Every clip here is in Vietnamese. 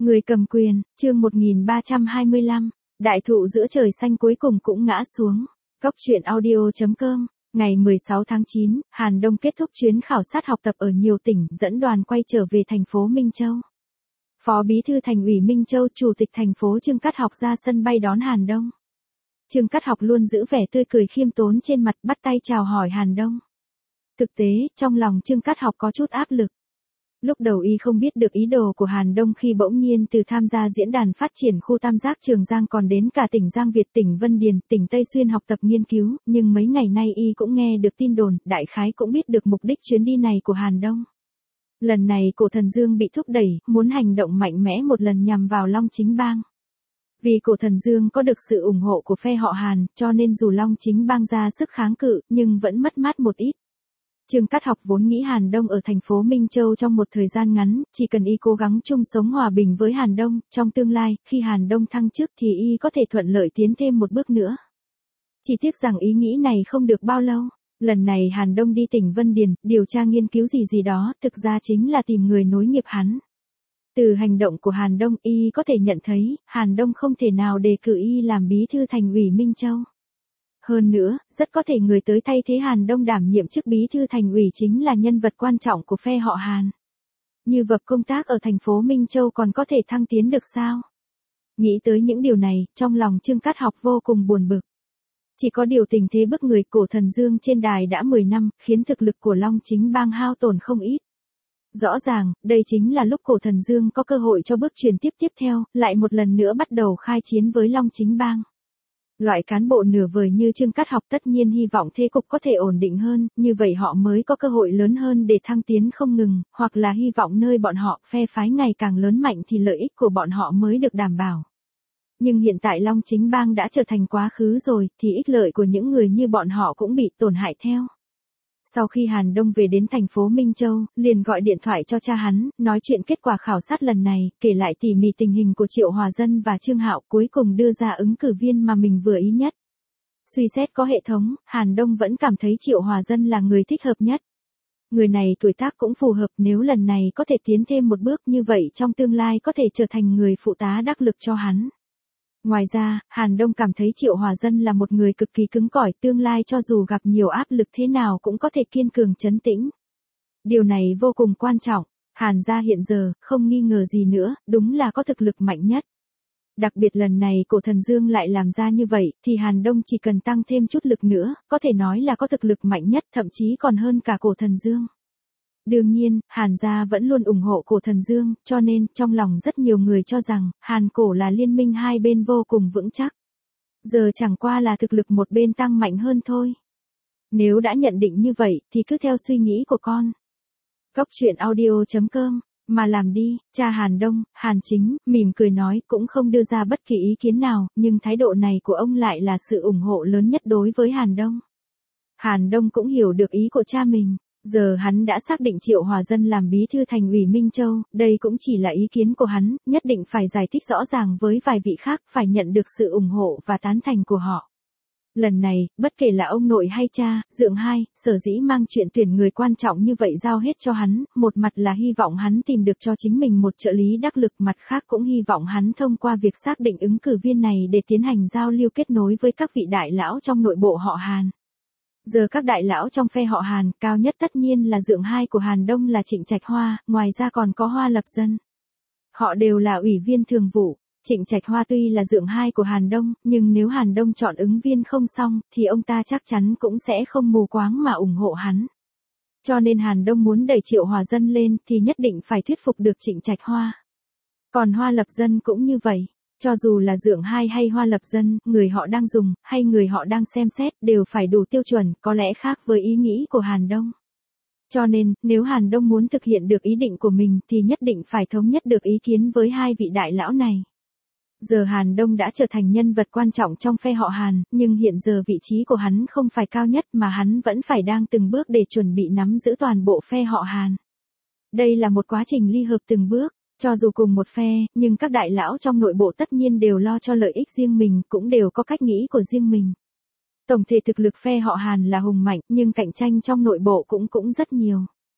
Người cầm quyền, chương 1325, đại thụ giữa trời xanh cuối cùng cũng ngã xuống. Góc truyện audio.com, ngày 16 tháng 9, Hàn Đông kết thúc chuyến khảo sát học tập ở nhiều tỉnh, dẫn đoàn quay trở về thành phố Minh Châu. Phó Bí thư Thành ủy Minh Châu, Chủ tịch thành phố Trương Cát Học ra sân bay đón Hàn Đông. Trương Cát Học luôn giữ vẻ tươi cười khiêm tốn trên mặt, bắt tay chào hỏi Hàn Đông. Thực tế, trong lòng Trương Cát Học có chút áp lực. Lúc đầu y không biết được ý đồ của Hàn Đông khi bỗng nhiên từ tham gia diễn đàn phát triển khu tam giác Trường Giang còn đến cả tỉnh Giang Việt, tỉnh Vân Điền, tỉnh Tây Xuyên học tập nghiên cứu, nhưng mấy ngày nay y cũng nghe được tin đồn, đại khái cũng biết được mục đích chuyến đi này của Hàn Đông. Lần này Cổ Thần Dương bị thúc đẩy, muốn hành động mạnh mẽ một lần nhằm vào Long Chính Bang. Vì Cổ Thần Dương có được sự ủng hộ của phe họ Hàn, cho nên dù Long Chính Bang ra sức kháng cự, nhưng vẫn mất mát một ít. Trương Cát Học vốn nghĩ Hàn Đông ở thành phố Minh Châu trong một thời gian ngắn, chỉ cần y cố gắng chung sống hòa bình với Hàn Đông, trong tương lai, khi Hàn Đông thăng chức thì y có thể thuận lợi tiến thêm một bước nữa. Chỉ tiếc rằng ý nghĩ này không được bao lâu. Lần này Hàn Đông đi tỉnh Vân Điền, điều tra nghiên cứu gì đó, thực ra chính là tìm người nối nghiệp hắn. Từ hành động của Hàn Đông, y có thể nhận thấy, Hàn Đông không thể nào đề cử y làm bí thư thành ủy Minh Châu. Hơn nữa, rất có thể người tới thay thế Hàn Đông đảm nhiệm chức bí thư thành ủy chính là nhân vật quan trọng của phe họ Hàn. Như vậy công tác ở thành phố Minh Châu còn có thể thăng tiến được sao? Nghĩ tới những điều này, trong lòng Trương Cát Học vô cùng buồn bực. Chỉ có điều tình thế bức người, Cổ Thần Dương trên đài đã 10 năm, khiến thực lực của Long Chính Bang hao tổn không ít. Rõ ràng, đây chính là lúc Cổ Thần Dương có cơ hội cho bước chuyển tiếp theo, lại một lần nữa bắt đầu khai chiến với Long Chính Bang. Loại cán bộ nửa vời như Trương Cát Học tất nhiên hy vọng thế cục có thể ổn định hơn, như vậy họ mới có cơ hội lớn hơn để thăng tiến không ngừng, hoặc là hy vọng nơi bọn họ phe phái ngày càng lớn mạnh thì lợi ích của bọn họ mới được đảm bảo. Nhưng hiện tại Long Chính Bang đã trở thành quá khứ rồi, thì ích lợi của những người như bọn họ cũng bị tổn hại theo. Sau khi Hàn Đông về đến thành phố Minh Châu, liền gọi điện thoại cho cha hắn, nói chuyện kết quả khảo sát lần này, kể lại tỉ mỉ tình hình của Triệu Hòa Dân và Trương Hạo, cuối cùng đưa ra ứng cử viên mà mình vừa ý nhất. Suy xét có hệ thống, Hàn Đông vẫn cảm thấy Triệu Hòa Dân là người thích hợp nhất. Người này tuổi tác cũng phù hợp, nếu lần này có thể tiến thêm một bước như vậy trong tương lai có thể trở thành người phụ tá đắc lực cho hắn. Ngoài ra, Hàn Đông cảm thấy Triệu Hòa Dân là một người cực kỳ cứng cỏi, tương lai cho dù gặp nhiều áp lực thế nào cũng có thể kiên cường trấn tĩnh. Điều này vô cùng quan trọng, Hàn gia hiện giờ, không nghi ngờ gì nữa, đúng là có thực lực mạnh nhất. Đặc biệt lần này Cổ Thần Dương lại làm ra như vậy, thì Hàn Đông chỉ cần tăng thêm chút lực nữa, có thể nói là có thực lực mạnh nhất, thậm chí còn hơn cả Cổ Thần Dương. Đương nhiên, Hàn gia vẫn luôn ủng hộ Cổ Thần Dương, cho nên, trong lòng rất nhiều người cho rằng, Hàn Cổ là liên minh hai bên vô cùng vững chắc. Giờ chẳng qua là thực lực một bên tăng mạnh hơn thôi. Nếu đã nhận định như vậy, thì cứ theo suy nghĩ của con. Góc truyện audio.com, mà làm đi, cha Hàn Đông, Hàn Chính, mỉm cười nói, cũng không đưa ra bất kỳ ý kiến nào, nhưng thái độ này của ông lại là sự ủng hộ lớn nhất đối với Hàn Đông. Hàn Đông cũng hiểu được ý của cha mình. Giờ hắn đã xác định Triệu Hòa Dân làm bí thư thành ủy Minh Châu, đây cũng chỉ là ý kiến của hắn, nhất định phải giải thích rõ ràng với vài vị khác, phải nhận được sự ủng hộ và tán thành của họ. Lần này, bất kể là ông nội hay cha, Dượng Hai, sở dĩ mang chuyện tuyển người quan trọng như vậy giao hết cho hắn, một mặt là hy vọng hắn tìm được cho chính mình một trợ lý đắc lực, mặt khác cũng hy vọng hắn thông qua việc xác định ứng cử viên này để tiến hành giao lưu kết nối với các vị đại lão trong nội bộ họ Hàn. Giờ các đại lão trong phe họ Hàn, cao nhất tất nhiên là Dượng Hai của Hàn Đông là Trịnh Trạch Hoa, ngoài ra còn có Hoa Lập Dân. Họ đều là ủy viên thường vụ. Trịnh Trạch Hoa tuy là Dượng Hai của Hàn Đông, nhưng nếu Hàn Đông chọn ứng viên không xong, thì ông ta chắc chắn cũng sẽ không mù quáng mà ủng hộ hắn. Cho nên Hàn Đông muốn đẩy Triệu Hòa Dân lên thì nhất định phải thuyết phục được Trịnh Trạch Hoa. Còn Hoa Lập Dân cũng như vậy. Cho dù là Dượng Hai hay Hoa Lập Dân, người họ đang dùng, hay người họ đang xem xét, đều phải đủ tiêu chuẩn, có lẽ khác với ý nghĩ của Hàn Đông. Cho nên, nếu Hàn Đông muốn thực hiện được ý định của mình thì nhất định phải thống nhất được ý kiến với hai vị đại lão này. Giờ Hàn Đông đã trở thành nhân vật quan trọng trong phe họ Hàn, nhưng hiện giờ vị trí của hắn không phải cao nhất mà hắn vẫn phải đang từng bước để chuẩn bị nắm giữ toàn bộ phe họ Hàn. Đây là một quá trình ly hợp từng bước. Cho dù cùng một phe, nhưng các đại lão trong nội bộ tất nhiên đều lo cho lợi ích riêng mình, cũng đều có cách nghĩ của riêng mình. Tổng thể thực lực phe họ Hàn là hùng mạnh, nhưng cạnh tranh trong nội bộ cũng rất nhiều.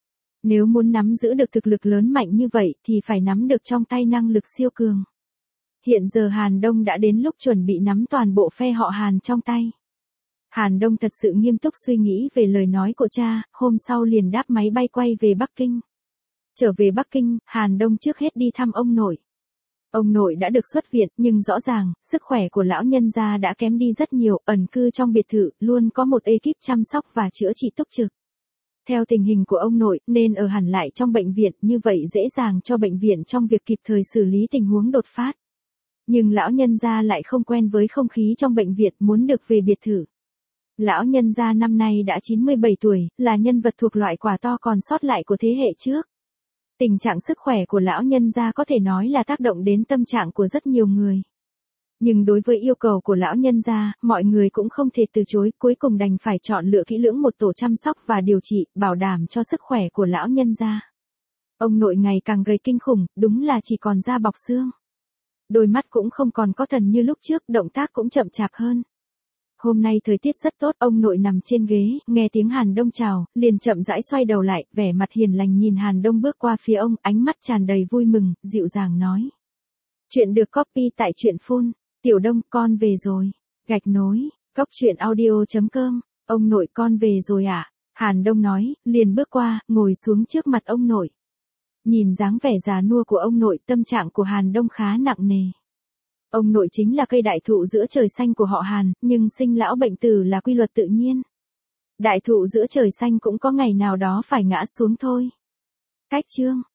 Nếu muốn nắm giữ được thực lực lớn mạnh như vậy thì phải nắm được trong tay năng lực siêu cường. Hiện giờ Hàn Đông đã đến lúc chuẩn bị nắm toàn bộ phe họ Hàn trong tay. Hàn Đông thật sự nghiêm túc suy nghĩ về lời nói của cha, hôm sau liền đáp máy bay quay về Bắc Kinh. Trở về Bắc Kinh, Hàn Đông trước hết đi thăm ông nội. Ông nội đã được xuất viện, nhưng rõ ràng, sức khỏe của lão nhân gia đã kém đi rất nhiều, ẩn cư trong biệt thự, luôn có một ekip chăm sóc và chữa trị túc trực. Theo tình hình của ông nội, nên ở hẳn lại trong bệnh viện, như vậy dễ dàng cho bệnh viện trong việc kịp thời xử lý tình huống đột phát. Nhưng lão nhân gia lại không quen với không khí trong bệnh viện, muốn được về biệt thự. Lão nhân gia năm nay đã 97 tuổi, là nhân vật thuộc loại quả to còn sót lại của thế hệ trước. Tình trạng sức khỏe của lão nhân gia có thể nói là tác động đến tâm trạng của rất nhiều người. Nhưng đối với yêu cầu của lão nhân gia, mọi người cũng không thể từ chối, cuối cùng đành phải chọn lựa kỹ lưỡng một tổ chăm sóc và điều trị, bảo đảm cho sức khỏe của lão nhân gia. Ông nội ngày càng gầy kinh khủng, đúng là chỉ còn da bọc xương. Đôi mắt cũng không còn có thần như lúc trước, động tác cũng chậm chạp hơn. Hôm nay thời tiết rất tốt, ông nội nằm trên ghế, nghe tiếng Hàn Đông chào, liền chậm rãi xoay đầu lại, vẻ mặt hiền lành nhìn Hàn Đông bước qua phía ông, ánh mắt tràn đầy vui mừng, dịu dàng nói. Chuyện được copy tại truyện phun, Tiểu Đông, con về rồi. Gạch nối, coptruyện audio.com, ông nội con về rồi ạ. Hàn Đông nói, liền bước qua, ngồi xuống trước mặt ông nội. Nhìn dáng vẻ già nua của ông nội, tâm trạng của Hàn Đông khá nặng nề. Ông nội chính là cây đại thụ giữa trời xanh của họ Hàn, nhưng sinh lão bệnh tử là quy luật tự nhiên. Đại thụ giữa trời xanh cũng có ngày nào đó phải ngã xuống thôi. Cách chương